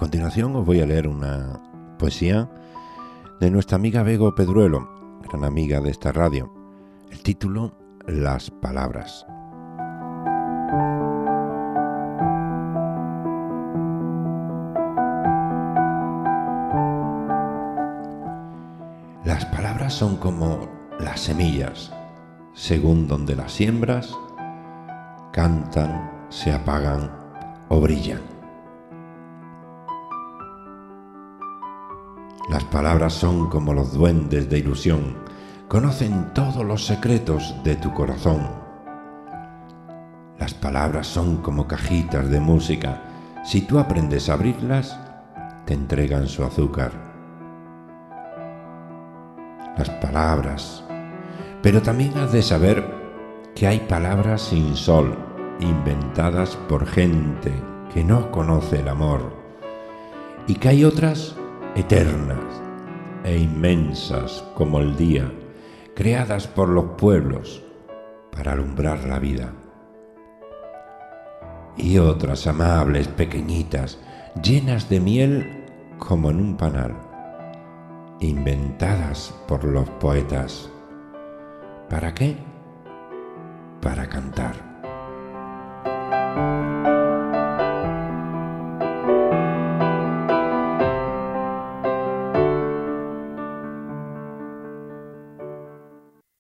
continuación os voy a leer una poesía de nuestra amiga Bego Pedruelo, gran amiga de esta radio. El título, Las palabras. Las palabras son como las semillas, según donde las siembras, cantan, se apagan o brillan. Las palabras son como los duendes de ilusión, conocen todos los secretos de tu corazón. Las palabras son como cajitas de música, si tú aprendes a abrirlas, te entregan su azúcar. Las palabras, pero también has de saber que hay palabras sin sol, inventadas por gente que no conoce el amor, y que hay otras eternas e inmensas como el día, creadas por los pueblos para alumbrar la vida, y otras amables, pequeñitas, llenas de miel como en un panal, inventadas por los poetas. ¿Para qué? Para cantar.